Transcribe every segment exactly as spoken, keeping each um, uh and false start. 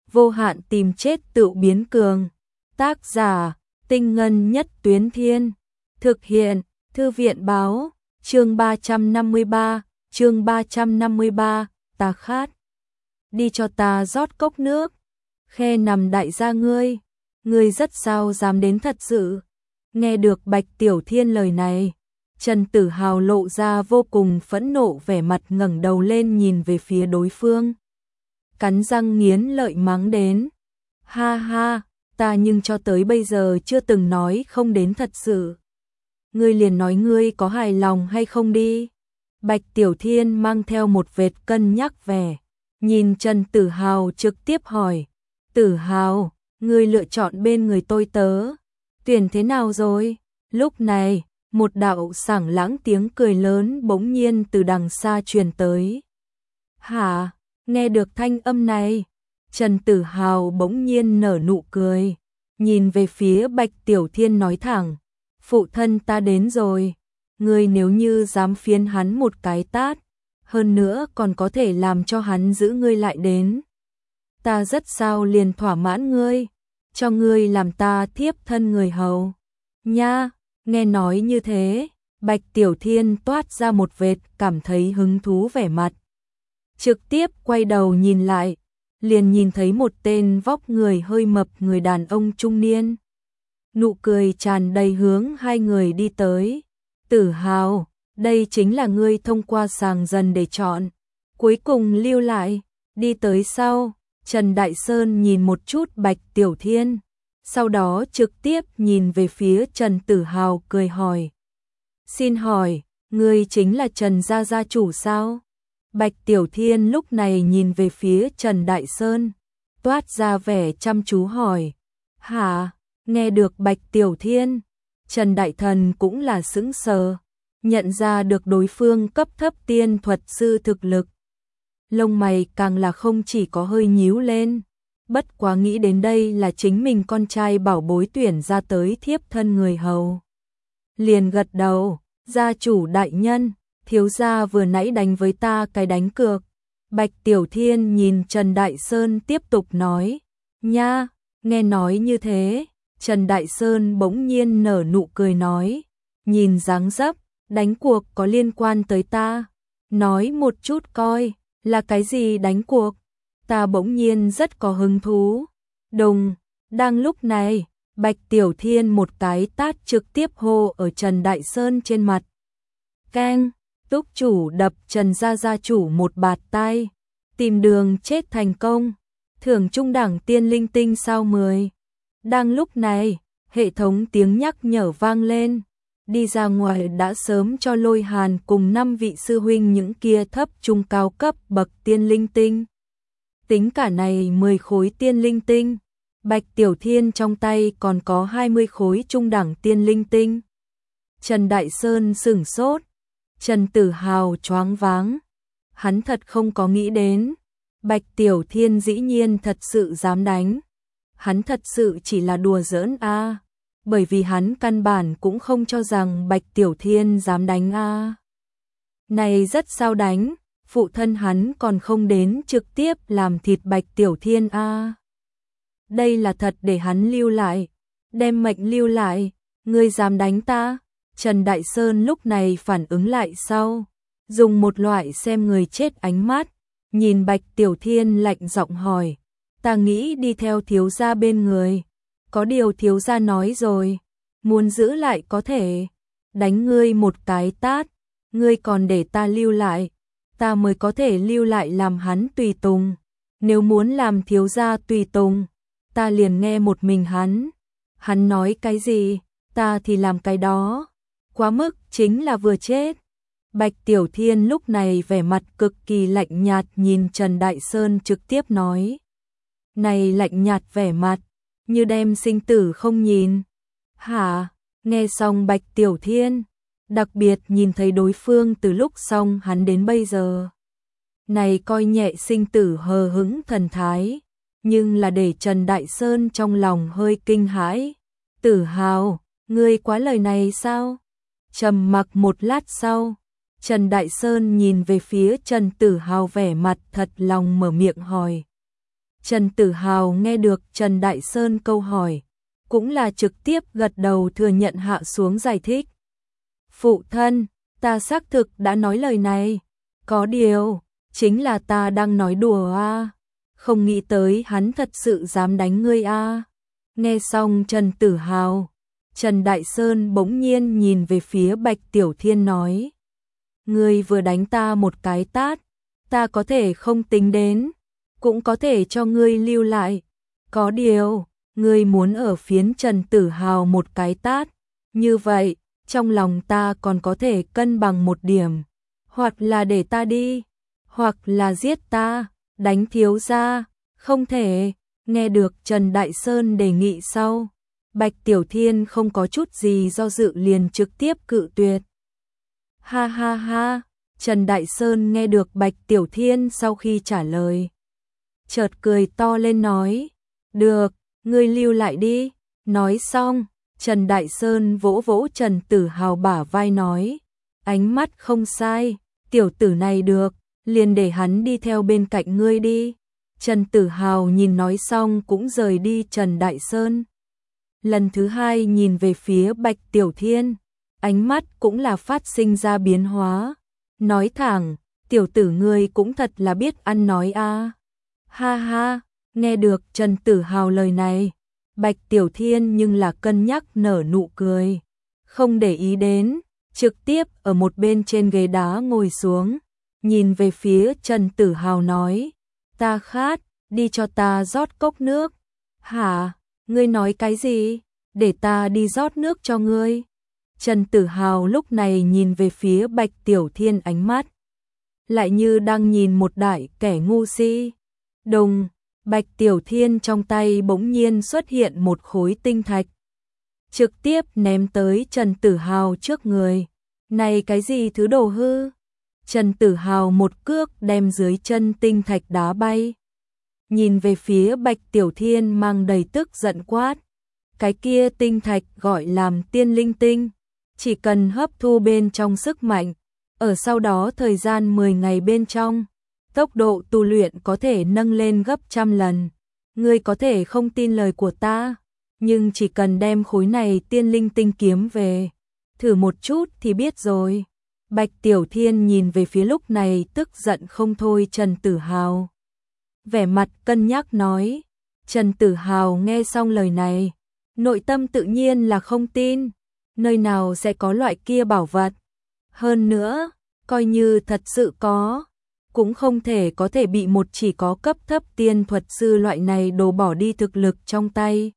vô hạn tìm chết tự biến cường. Tác giả, Tinh Ngân Nhất Tuyến Thiên. Thực hiện, Thư viện Báo. Chương ba trăm năm mươi ba, chương ba trăm năm mươi ba, ta khát. Đi cho ta rót cốc nước. Khe nằm đại gia ngươi, ngươi rất sao dám đến thật sự. Nghe được Bạch Tiểu Thiên lời này, Trần Tử Hào lộ ra vô cùng phẫn nộ, vẻ mặt ngẩng đầu lên nhìn về phía đối phương. Cắn răng nghiến lợi mắng đến. Ha ha, ta nhưng cho tới bây giờ chưa từng nói không đến thật sự. Ngươi liền nói ngươi có hài lòng hay không đi. Bạch Tiểu Thiên mang theo một vệt cân nhắc vẻ. Nhìn Trần Tử Hào trực tiếp hỏi. Tử Hào, ngươi lựa chọn bên người tôi tớ. Tuyển thế nào rồi? Lúc này, một đạo sảng lãng tiếng cười lớn bỗng nhiên từ đằng xa truyền tới. Hả? Nghe được thanh âm này, Trần Tử Hào bỗng nhiên nở nụ cười, nhìn về phía Bạch Tiểu Thiên nói thẳng, phụ thân ta đến rồi, ngươi nếu như dám phiến hắn một cái tát, hơn nữa còn có thể làm cho hắn giữ ngươi lại đến. Ta rất sao liền thỏa mãn ngươi, cho ngươi làm ta thiếp thân người hầu. Nha, nghe nói như thế, Bạch Tiểu Thiên toát ra một vệt cảm thấy hứng thú vẻ mặt. Trực tiếp quay đầu nhìn lại, liền nhìn thấy một tên vóc người hơi mập người đàn ông trung niên. Nụ cười tràn đầy hướng hai người đi tới. Tử Hào, đây chính là ngươi thông qua sàng dần để chọn. Cuối cùng lưu lại, đi tới sau, Trần Đại Sơn nhìn một chút Bạch Tiểu Thiên. Sau đó trực tiếp nhìn về phía Trần Tử Hào cười hỏi. Xin hỏi, ngươi chính là Trần gia gia chủ sao? Bạch Tiểu Thiên lúc này nhìn về phía Trần Đại Sơn, toát ra vẻ chăm chú hỏi. Hả? Nghe được Bạch Tiểu Thiên, Trần Đại Thần cũng là sững sờ, nhận ra được đối phương cấp thấp tiên thuật sư thực lực. Lông mày càng là không chỉ có hơi nhíu lên, bất quá nghĩ đến đây là chính mình con trai bảo bối tuyển ra tới thiếp thân người hầu. Liền gật đầu, gia chủ đại nhân, thiếu gia vừa nãy đánh với ta cái đánh cược. Bạch Tiểu Thiên nhìn Trần Đại Sơn tiếp tục nói. Nha, nghe nói như thế, Trần Đại Sơn bỗng nhiên nở nụ cười nói. Nhìn dáng dấp, đánh cuộc có liên quan tới ta. Nói một chút coi, là cái gì đánh cuộc? Ta bỗng nhiên rất có hứng thú. Đùng, đang lúc này, Bạch Tiểu Thiên một cái tát trực tiếp hô ở Trần Đại Sơn trên mặt. Keng! Túc chủ đập Trần gia gia chủ một bạt tai, tìm đường chết thành công, thưởng trung đẳng tiên linh tinh sao mười. Đang lúc này, hệ thống tiếng nhắc nhở vang lên, đi ra ngoài đã sớm cho Lôi Hàn cùng năm vị sư huynh những kia thấp trung cao cấp bậc tiên linh tinh. Tính cả này mười khối tiên linh tinh, Bạch Tiểu Thiên trong tay còn có hai mươi khối trung đẳng tiên linh tinh. Trần Đại Sơn sửng sốt. Trần Tử Hào choáng váng, hắn thật không có nghĩ đến, Bạch Tiểu Thiên dĩ nhiên thật sự dám đánh. Hắn thật sự chỉ là đùa giỡn a, à, bởi vì hắn căn bản cũng không cho rằng Bạch Tiểu Thiên dám đánh a. À. Này rất sao đánh, phụ thân hắn còn không đến trực tiếp làm thịt Bạch Tiểu Thiên a. À. Đây là thật để hắn lưu lại, đem mệnh lưu lại, ngươi dám đánh ta? Trần Đại Sơn lúc này phản ứng lại sau, dùng một loại xem người chết ánh mắt, nhìn Bạch Tiểu Thiên lạnh giọng hỏi, ta nghĩ đi theo thiếu gia bên người, có điều thiếu gia nói rồi, muốn giữ lại có thể, đánh ngươi một cái tát, ngươi còn để ta lưu lại, ta mới có thể lưu lại làm hắn tùy tùng, nếu muốn làm thiếu gia tùy tùng, ta liền nghe một mình hắn, hắn nói cái gì, ta thì làm cái đó. Quá mức chính là vừa chết. Bạch Tiểu Thiên lúc này vẻ mặt cực kỳ lạnh nhạt nhìn Trần Đại Sơn trực tiếp nói. Này lạnh nhạt vẻ mặt, như đem sinh tử không nhìn. Hả? Nghe xong Bạch Tiểu Thiên, đặc biệt nhìn thấy đối phương từ lúc xong hắn đến bây giờ. Này coi nhẹ sinh tử hờ hững thần thái, nhưng là để Trần Đại Sơn trong lòng hơi kinh hãi. Tử Hào, ngươi quá lời này sao? Trầm mặc một lát sau, Trần Đại Sơn nhìn về phía Trần Tử Hào vẻ mặt thật lòng mở miệng hỏi. Trần Tử Hào nghe được Trần Đại Sơn câu hỏi, cũng là trực tiếp gật đầu thừa nhận hạ xuống giải thích. Phụ thân, ta xác thực đã nói lời này, có điều, chính là ta đang nói đùa a, không nghĩ tới hắn thật sự dám đánh ngươi a. Nghe xong Trần Tử Hào, Trần Đại Sơn bỗng nhiên nhìn về phía Bạch Tiểu Thiên nói, ngươi vừa đánh ta một cái tát, ta có thể không tính đến, cũng có thể cho ngươi lưu lại, có điều, ngươi muốn ở phiến Trần Tử Hào một cái tát, như vậy, trong lòng ta còn có thể cân bằng một điểm, hoặc là để ta đi, hoặc là giết ta, đánh thiếu gia, không thể. Nghe được Trần Đại Sơn đề nghị sau, Bạch Tiểu Thiên không có chút gì do dự liền trực tiếp cự tuyệt. Ha ha ha, Trần Đại Sơn nghe được Bạch Tiểu Thiên sau khi trả lời, chợt cười to lên nói, được, ngươi lưu lại đi. Nói xong, Trần Đại Sơn vỗ vỗ Trần Tử Hào bả vai nói, ánh mắt không sai, tiểu tử này được, liền để hắn đi theo bên cạnh ngươi đi. Trần Tử Hào nhìn nói xong cũng rời đi Trần Đại Sơn. Lần thứ hai nhìn về phía Bạch Tiểu Thiên, ánh mắt cũng là phát sinh ra biến hóa. Nói thẳng, tiểu tử ngươi cũng thật là biết ăn nói a. Ha ha, nghe được Trần Tử Hào lời này, Bạch Tiểu Thiên nhưng là cân nhắc nở nụ cười. Không để ý đến, trực tiếp ở một bên trên ghế đá ngồi xuống, nhìn về phía Trần Tử Hào nói, ta khát, đi cho ta rót cốc nước. Hả, ngươi nói cái gì? Để ta đi rót nước cho ngươi. Trần Tử Hào lúc này nhìn về phía Bạch Tiểu Thiên, ánh mắt lại như đang nhìn một đại kẻ ngu si. Đùng, Bạch Tiểu Thiên trong tay bỗng nhiên xuất hiện một khối tinh thạch, trực tiếp ném tới Trần Tử Hào trước người. Này cái gì thứ đồ hư? Trần Tử Hào một cước đem dưới chân tinh thạch đá bay. Nhìn về phía Bạch Tiểu Thiên mang đầy tức giận quát. Cái kia tinh thạch gọi làm tiên linh tinh, chỉ cần hấp thu bên trong sức mạnh, ở sau đó thời gian mười ngày bên trong, tốc độ tu luyện có thể nâng lên gấp trăm lần. Ngươi có thể không tin lời của ta, nhưng chỉ cần đem khối này tiên linh tinh kiếm về, thử một chút thì biết rồi. Bạch Tiểu Thiên nhìn về phía lúc này tức giận không thôi Trần Tử Hào, vẻ mặt cân nhắc nói. Trần Tử Hào nghe xong lời này, nội tâm tự nhiên là không tin, nơi nào sẽ có loại kia bảo vật. Hơn nữa, coi như thật sự có, cũng không thể có thể bị một chỉ có cấp thấp tiên thuật sư loại này đổ bỏ đi thực lực trong tay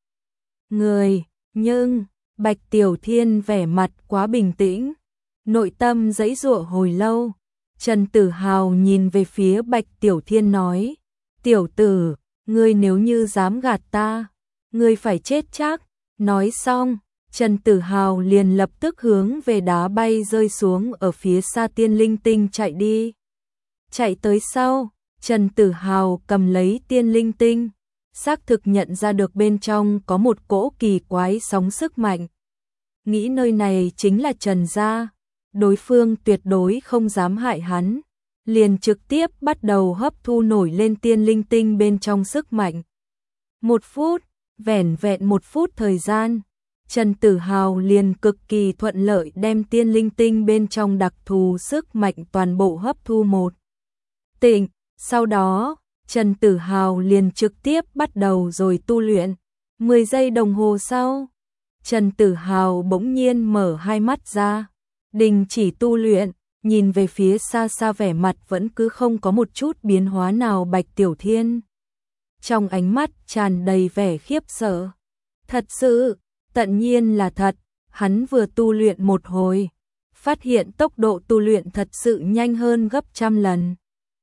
người. Nhưng, Bạch Tiểu Thiên vẻ mặt quá bình tĩnh, nội tâm giãy giụa hồi lâu. Trần Tử Hào nhìn về phía Bạch Tiểu Thiên nói, tiểu tử, ngươi nếu như dám gạt ta, ngươi phải chết chắc. Nói xong, Trần Tử Hào liền lập tức hướng về đá bay rơi xuống ở phía xa tiên linh tinh chạy đi. Chạy tới sau, Trần Tử Hào cầm lấy tiên linh tinh, xác thực nhận ra được bên trong có một cỗ kỳ quái sóng sức mạnh. Nghĩ nơi này chính là Trần gia, đối phương tuyệt đối không dám hại hắn, liền trực tiếp bắt đầu hấp thu nổi lên tiên linh tinh bên trong sức mạnh. Một phút, vẻn vẹn một phút thời gian, Trần Tử Hào liền cực kỳ thuận lợi đem tiên linh tinh bên trong đặc thù sức mạnh toàn bộ hấp thu một tỉnh. Sau đó, Trần Tử Hào liền trực tiếp bắt đầu rồi tu luyện. mười giây đồng hồ sau, Trần Tử Hào bỗng nhiên mở hai mắt ra, đình chỉ tu luyện, nhìn về phía xa xa vẻ mặt vẫn cứ không có một chút biến hóa nào Bạch Tiểu Thiên. Trong ánh mắt tràn đầy vẻ khiếp sợ. Thật sự, tận nhiên là thật, hắn vừa tu luyện một hồi, phát hiện tốc độ tu luyện thật sự nhanh hơn gấp trăm lần.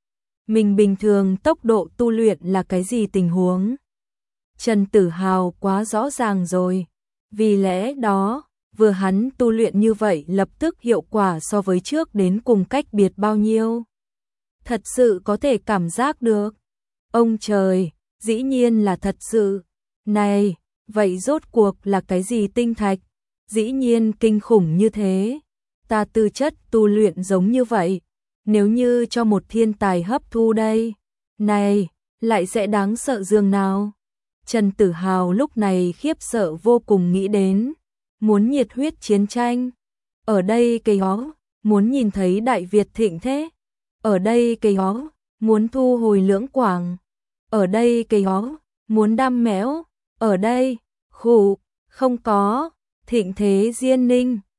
Mình bình thường tốc độ tu luyện là cái gì tình huống? Trần Tử Hào quá rõ ràng rồi. Vì lẽ đó, vừa hắn tu luyện như vậy lập tức hiệu quả so với trước đến cùng cách biệt bao nhiêu. Thật sự có thể cảm giác được. Ông trời, dĩ nhiên là thật sự. Này, vậy rốt cuộc là cái gì tinh thạch? Dĩ nhiên kinh khủng như thế. Ta tư chất tu luyện giống như vậy. Nếu như cho một thiên tài hấp thu đây. Này, lại sẽ đáng sợ dường nào. Trần Tử Hào lúc này khiếp sợ vô cùng, nghĩ đến muốn nhiệt huyết chiến tranh. Ở đây cây ó, muốn nhìn thấy Đại Việt thịnh thế. Ở đây cây ó, muốn thu hồi Lưỡng Quảng. Ở đây cây ó, muốn đam mẽo. Ở đây, khụ, không có, thịnh thế Diên Ninh.